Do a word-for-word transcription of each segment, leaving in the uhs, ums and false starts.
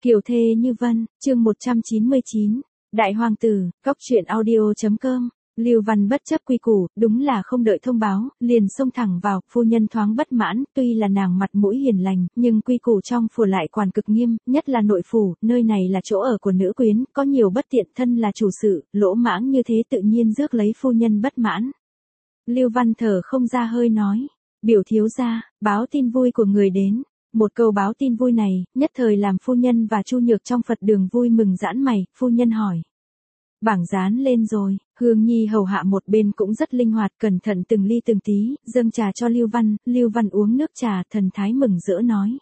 Kiều thê như vân, chương một trăm chín mươi chín, Đại Hoàng tử, góc truyện audio.com. Lưu Văn bất chấp quy củ, đúng là không đợi thông báo, liền xông thẳng vào, phu nhân thoáng bất mãn, tuy là nàng mặt mũi hiền lành, nhưng quy củ trong phủ lại quản cực nghiêm, nhất là nội phủ, nơi này là chỗ ở của nữ quyến, có nhiều bất tiện, thân là chủ sự, lỗ mãng như thế tự nhiên rước lấy phu nhân bất mãn. Lưu Văn thở không ra hơi nói, biểu thiếu gia, báo tin vui của người đến. Một câu báo tin vui này, nhất thời làm phu nhân và Chu Nhược trong Phật đường vui mừng giãn mày, phu nhân hỏi. Bảng dán lên rồi, Hương Nhi hầu hạ một bên cũng rất linh hoạt, cẩn thận từng ly từng tí, dâng trà cho Lưu Văn, Lưu Văn uống nước trà, thần thái mừng rỡ nói.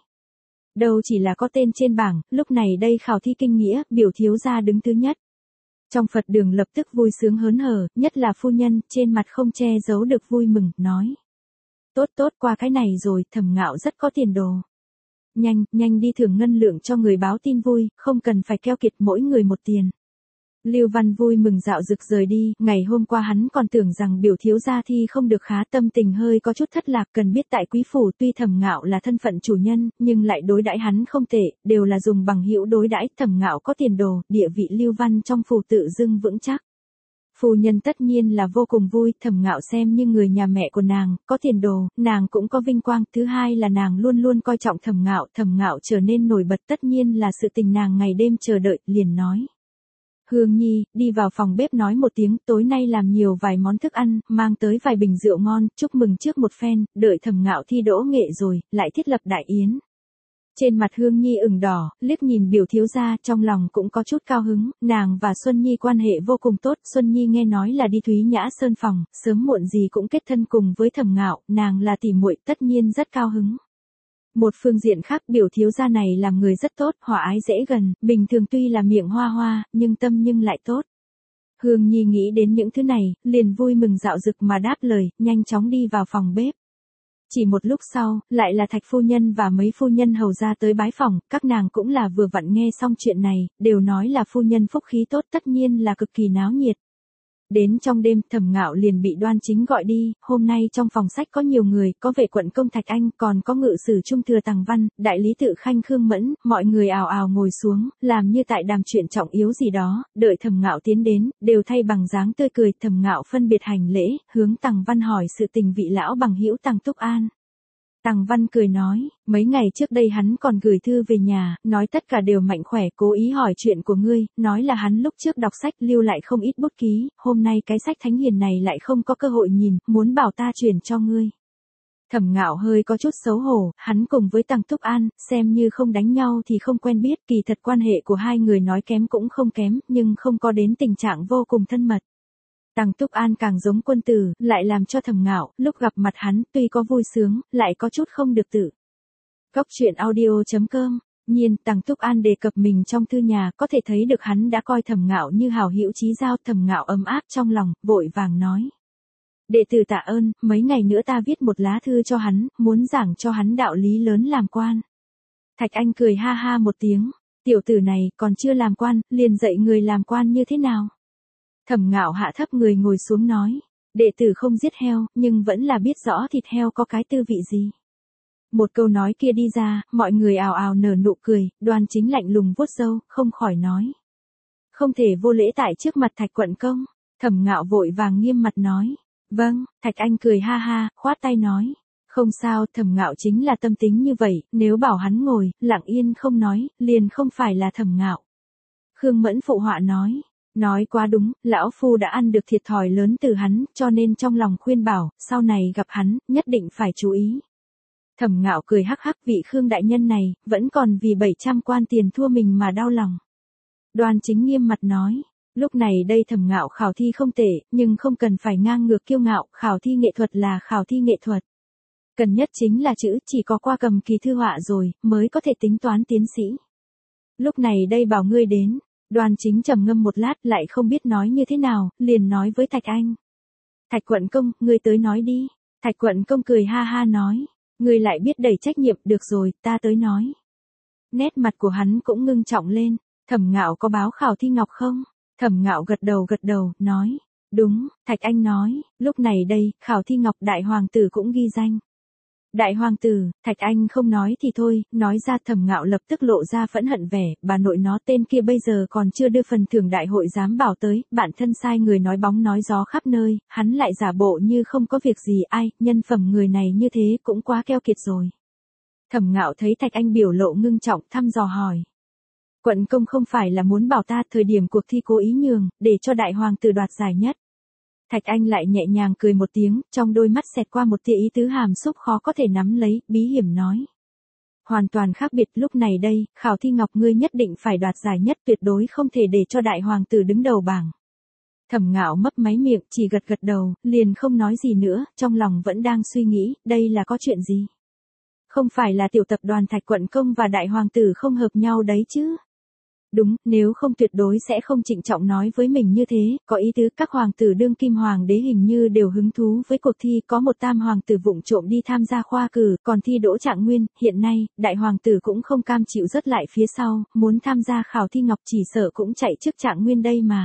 Đâu chỉ là có tên trên bảng, lúc này đây khảo thi kinh nghĩa, biểu thiếu gia đứng thứ nhất. Trong Phật đường lập tức vui sướng hớn hở, nhất là phu nhân, trên mặt không che giấu được vui mừng, nói. Tốt tốt qua cái này rồi, Thẩm Ngạo rất có tiền đồ. Nhanh, nhanh đi thưởng ngân lượng cho người báo tin vui, không cần phải keo kiệt mỗi người một tiền. Lưu Văn vui mừng dạo rực rời đi, ngày hôm qua hắn còn tưởng rằng biểu thiếu gia thi không được khá, tâm tình hơi có chút thất lạc, cần biết tại quý phủ tuy Thẩm Ngạo là thân phận chủ nhân, nhưng lại đối đãi hắn không tệ, đều là dùng bằng hữu đối đãi, Thẩm Ngạo có tiền đồ, địa vị Lưu Văn trong phủ tự dưng vững chắc. Phu nhân tất nhiên là vô cùng vui, Thẩm Ngạo xem như người nhà mẹ của nàng, có tiền đồ, nàng cũng có vinh quang, thứ hai là nàng luôn luôn coi trọng Thẩm Ngạo, Thẩm Ngạo trở nên nổi bật tất nhiên là sự tình nàng ngày đêm chờ đợi, liền nói. Hương Nhi, đi vào phòng bếp nói một tiếng, tối nay làm nhiều vài món thức ăn, mang tới vài bình rượu ngon, chúc mừng trước một phen, đợi Thẩm Ngạo thi đỗ nghệ rồi, lại thiết lập đại yến. Trên mặt Hương Nhi ửng đỏ, liếc nhìn biểu thiếu gia, trong lòng cũng có chút cao hứng, nàng và Xuân Nhi quan hệ vô cùng tốt, Xuân Nhi nghe nói là đi Thúy Nhã Sơn phòng, sớm muộn gì cũng kết thân cùng với Thẩm Ngạo, nàng là tỷ muội, tất nhiên rất cao hứng. Một phương diện khác, biểu thiếu gia này làm người rất tốt, hòa ái dễ gần, bình thường tuy là miệng hoa hoa, nhưng tâm nhưng lại tốt. Hương Nhi nghĩ đến những thứ này, liền vui mừng dạo dực mà đáp lời, nhanh chóng đi vào phòng bếp. Chỉ một lúc sau, lại là Thạch phu nhân và mấy phu nhân hầu ra tới bái phòng, các nàng cũng là vừa vặn nghe xong chuyện này, đều nói là phu nhân phúc khí tốt, tất nhiên là cực kỳ náo nhiệt. Đến trong đêm, Thẩm Ngạo liền bị Đoan Chính gọi đi, hôm nay trong phòng sách có nhiều người, có vệ quận công Thạch Anh, còn có ngự sử trung thừa Tằng Văn, đại lý tự Khanh Khương Mẫn, mọi người ào ào ngồi xuống, làm như tại đàm chuyện trọng yếu gì đó, đợi Thẩm Ngạo tiến đến, đều thay bằng dáng tươi cười, Thẩm Ngạo phân biệt hành lễ, hướng Tằng Văn hỏi sự tình vị lão bằng hữu Tằng Túc An. Tằng Văn cười nói, mấy ngày trước đây hắn còn gửi thư về nhà, nói tất cả đều mạnh khỏe, cố ý hỏi chuyện của ngươi, nói là hắn lúc trước đọc sách lưu lại không ít bút ký, hôm nay cái sách thánh hiền này lại không có cơ hội nhìn, muốn bảo ta truyền cho ngươi. Thẩm Ngạo hơi có chút xấu hổ, hắn cùng với Tằng Túc An, xem như không đánh nhau thì không quen biết, kỳ thật quan hệ của hai người nói kém cũng không kém, nhưng không có đến tình trạng vô cùng thân mật. Tằng Túc An càng giống quân tử, lại làm cho Thẩm Ngạo, lúc gặp mặt hắn, tuy có vui sướng, lại có chút không được tự. Góc truyện audio.com, nhiên, Tằng Túc An đề cập mình trong thư nhà, có thể thấy được hắn đã coi Thẩm Ngạo như hảo hữu chí giao, Thẩm Ngạo ấm áp trong lòng, vội vàng nói. Đệ tử tạ ơn, mấy ngày nữa ta viết một lá thư cho hắn, muốn giảng cho hắn đạo lý lớn làm quan. Thạch Anh cười ha ha một tiếng, tiểu tử này, còn chưa làm quan, liền dạy người làm quan như thế nào? Thẩm Ngạo hạ thấp người ngồi xuống nói, đệ tử không giết heo, nhưng vẫn là biết rõ thịt heo có cái tư vị gì. Một câu nói kia đi ra, mọi người ào ào nở nụ cười, Đoan Chính lạnh lùng vuốt râu, không khỏi nói. Không thể vô lễ tại trước mặt Thạch quận công. Thẩm Ngạo vội vàng nghiêm mặt nói, vâng, Thạch Anh cười ha ha, khoát tay nói. Không sao, Thẩm Ngạo chính là tâm tính như vậy, nếu bảo hắn ngồi, lặng yên không nói, liền không phải là Thẩm Ngạo. Khương Mẫn phụ họa nói. Nói quá đúng, lão phu đã ăn được thiệt thòi lớn từ hắn, cho nên trong lòng khuyên bảo, sau này gặp hắn, nhất định phải chú ý. Thẩm Ngạo cười hắc hắc, vị Khương đại nhân này, vẫn còn vì bảy trăm quan tiền thua mình mà đau lòng. Đoan Chính nghiêm mặt nói, lúc này đây Thẩm Ngạo khảo thi không tệ, nhưng không cần phải ngang ngược kiêu ngạo, khảo thi nghệ thuật là khảo thi nghệ thuật. Cần nhất chính là chữ, chỉ có qua cầm kỳ thư họa rồi, mới có thể tính toán tiến sĩ. Lúc này đây bảo ngươi đến. Đoan Chính trầm ngâm một lát, lại không biết nói như thế nào, liền nói với Thạch Anh. Thạch quận công, ngươi tới nói đi. Thạch quận công cười ha ha nói, ngươi lại biết đẩy trách nhiệm, được rồi, ta tới nói. Nét mặt của hắn cũng ngưng trọng lên, Thẩm Ngạo có báo khảo thi ngọc không? Thẩm Ngạo gật đầu gật đầu, nói, đúng, Thạch Anh nói, lúc này đây, khảo thi ngọc đại hoàng tử cũng ghi danh. Đại hoàng tử, Thạch Anh không nói thì thôi, nói ra Thẩm Ngạo lập tức lộ ra phẫn hận vẻ, bà nội nó tên kia bây giờ còn chưa đưa phần thưởng đại hội giám bảo tới, bản thân sai người nói bóng nói gió khắp nơi, hắn lại giả bộ như không có việc gì ai, nhân phẩm người này như thế cũng quá keo kiệt rồi. Thẩm Ngạo thấy Thạch Anh biểu lộ ngưng trọng thăm dò hỏi. Quận công không phải là muốn bảo ta thời điểm cuộc thi cố ý nhường, để cho đại hoàng tử đoạt giải nhất. Thạch Anh lại nhẹ nhàng cười một tiếng, trong đôi mắt xẹt qua một tia ý tứ hàm xúc khó có thể nắm lấy, bí hiểm nói. Hoàn toàn khác biệt lúc này đây, khảo thi ngọc ngươi nhất định phải đoạt giải nhất tuyệt đối không thể để cho đại hoàng tử đứng đầu bảng. Thẩm Ngạo mấp máy miệng, chỉ gật gật đầu, liền không nói gì nữa, trong lòng vẫn đang suy nghĩ, đây là có chuyện gì? Không phải là tiểu tập đoàn Thạch quận công và đại hoàng tử không hợp nhau đấy chứ? Đúng, nếu không tuyệt đối sẽ không trịnh trọng nói với mình như thế, có ý tứ các hoàng tử đương kim hoàng đế hình như đều hứng thú với cuộc thi, có một tam hoàng tử vụng trộm đi tham gia khoa cử, còn thi đỗ trạng nguyên, hiện nay, đại hoàng tử cũng không cam chịu rớt lại phía sau, muốn tham gia khảo thi ngọc chỉ sợ cũng chạy trước trạng nguyên đây mà.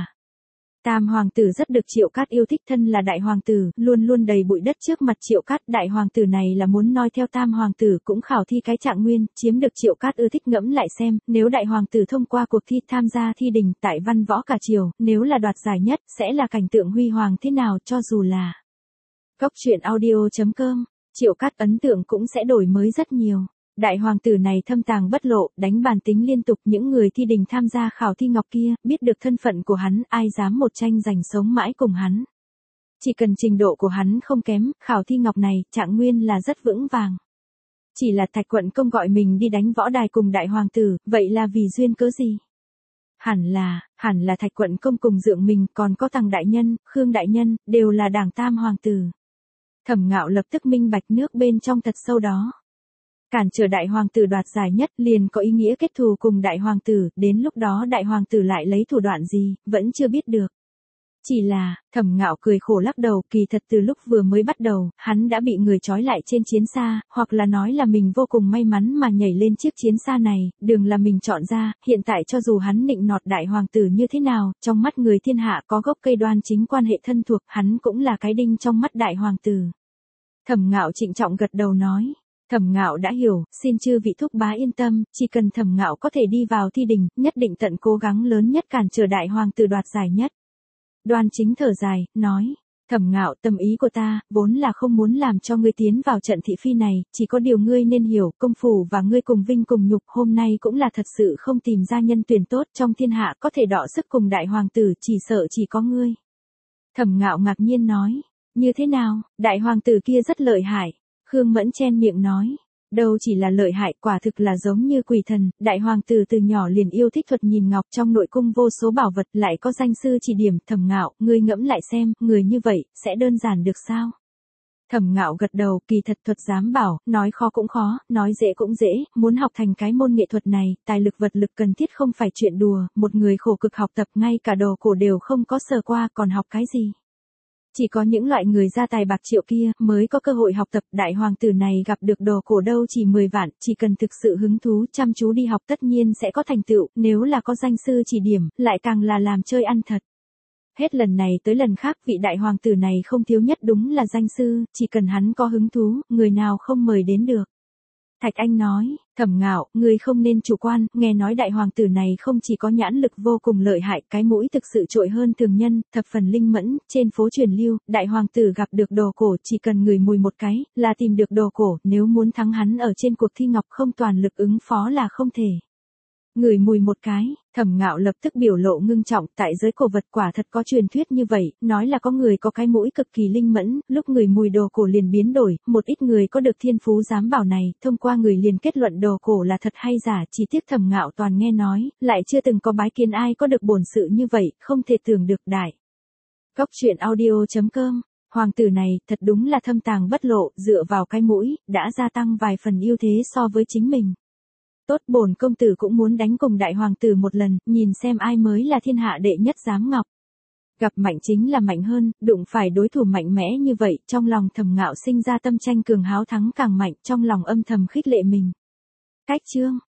Tam hoàng tử rất được Triệu Cát yêu thích, thân là đại hoàng tử, luôn luôn đầy bụi đất trước mặt Triệu Cát, đại hoàng tử này là muốn noi theo tam hoàng tử cũng khảo thi cái trạng nguyên, chiếm được Triệu Cát ưa thích. Ngẫm lại xem, nếu đại hoàng tử thông qua cuộc thi tham gia thi đình tại văn võ cả triều, nếu là đoạt giải nhất, sẽ là cảnh tượng huy hoàng thế nào cho dù là Góc truyện audio chấm com, Triệu Cát ấn tượng cũng sẽ đổi mới rất nhiều. Đại hoàng tử này thâm tàng bất lộ, đánh bàn tính liên tục, những người thi đình tham gia khảo thi ngọc kia, biết được thân phận của hắn, ai dám một tranh giành sống mãi cùng hắn. Chỉ cần trình độ của hắn không kém, khảo thi ngọc này, trạng nguyên là rất vững vàng. Chỉ là Thạch quận công gọi mình đi đánh võ đài cùng đại hoàng tử, vậy là vì duyên cớ gì? Hẳn là, hẳn là Thạch quận công cùng dượng mình, còn có Tằng đại nhân, Khương đại nhân, đều là đảng tam hoàng tử. Thẩm Ngạo lập tức minh bạch nước bên trong thật sâu đó. Cản trở đại hoàng tử đoạt giải nhất liền có ý nghĩa kết thù cùng đại hoàng tử, đến lúc đó đại hoàng tử lại lấy thủ đoạn gì, vẫn chưa biết được. Chỉ là, Thẩm Ngạo cười khổ lắc đầu, kỳ thật từ lúc vừa mới bắt đầu, hắn đã bị người trói lại trên chiến xa, hoặc là nói là mình vô cùng may mắn mà nhảy lên chiếc chiến xa này, đường là mình chọn ra, hiện tại cho dù hắn nịnh nọt đại hoàng tử như thế nào, trong mắt người thiên hạ có gốc cây đoan chính quan hệ thân thuộc, hắn cũng là cái đinh trong mắt đại hoàng tử. Thẩm Ngạo trịnh trọng gật đầu nói. Thẩm Ngạo đã hiểu, xin chư vị thúc bá yên tâm, chỉ cần Thẩm Ngạo có thể đi vào thi đình, nhất định tận cố gắng lớn nhất cản trở đại hoàng tử đoạt giải nhất. Đoan Chính thở dài, nói, Thẩm Ngạo, tâm ý của ta, vốn là không muốn làm cho ngươi tiến vào trận thị phi này, chỉ có điều ngươi nên hiểu, công phủ và ngươi cùng vinh cùng nhục, hôm nay cũng là thật sự không tìm ra nhân tuyển tốt trong thiên hạ có thể đọ sức cùng đại hoàng tử, chỉ sợ chỉ có ngươi. Thẩm Ngạo ngạc nhiên nói, như thế nào, đại hoàng tử kia rất lợi hại. Khương Mẫn chen miệng nói, đâu chỉ là lợi hại, quả thực là giống như quỷ thần, đại hoàng tử từ nhỏ liền yêu thích thuật nhìn ngọc, trong nội cung vô số bảo vật, lại có danh sư chỉ điểm. Thẩm Ngạo, ngươi ngẫm lại xem, người như vậy, sẽ đơn giản được sao? Thẩm Ngạo gật đầu, kỳ thật thuật giám bảo, nói khó cũng khó, nói dễ cũng dễ, muốn học thành cái môn nghệ thuật này, tài lực vật lực cần thiết không phải chuyện đùa, một người khổ cực học tập ngay cả đồ cổ đều không có sờ qua, còn học cái gì? Chỉ có những loại người gia tài bạc triệu kia mới có cơ hội học tập, đại hoàng tử này gặp được đồ cổ đâu chỉ mười vạn, chỉ cần thực sự hứng thú chăm chú đi học tất nhiên sẽ có thành tựu, nếu là có danh sư chỉ điểm, lại càng là làm chơi ăn thật. Hết lần này tới lần khác vị đại hoàng tử này không thiếu nhất đúng là danh sư, chỉ cần hắn có hứng thú, người nào không mời đến được. Thạch Anh nói, Thẩm Ngạo, người không nên chủ quan, nghe nói đại hoàng tử này không chỉ có nhãn lực vô cùng lợi hại, cái mũi thực sự trội hơn thường nhân, thập phần linh mẫn, trên phố truyền lưu, đại hoàng tử gặp được đồ cổ chỉ cần ngửi mùi một cái, là tìm được đồ cổ, nếu muốn thắng hắn ở trên cuộc thi ngọc không toàn lực ứng phó là không thể. Ngửi mùi một cái, Thẩm Ngạo lập tức biểu lộ ngưng trọng, tại giới cổ vật quả thật có truyền thuyết như vậy, nói là có người có cái mũi cực kỳ linh mẫn, lúc ngửi mùi đồ cổ liền biến đổi, một ít người có được thiên phú giám bảo này, thông qua người liền kết luận đồ cổ là thật hay giả, chỉ tiếc Thẩm Ngạo toàn nghe nói, lại chưa từng có bái kiến ai có được bổn sự như vậy, không thể tưởng được đại. Góc truyện audio chấm com, hoàng tử này, thật đúng là thâm tàng bất lộ, dựa vào cái mũi, đã gia tăng vài phần ưu thế so với chính mình. Tốt, bổn công tử cũng muốn đánh cùng đại hoàng tử một lần, nhìn xem ai mới là thiên hạ đệ nhất giám ngọc. Gặp mạnh chính là mạnh hơn, đụng phải đối thủ mạnh mẽ như vậy, trong lòng Thẩm Ngạo sinh ra tâm tranh cường háo thắng càng mạnh, trong lòng âm thầm khích lệ mình. Cách chương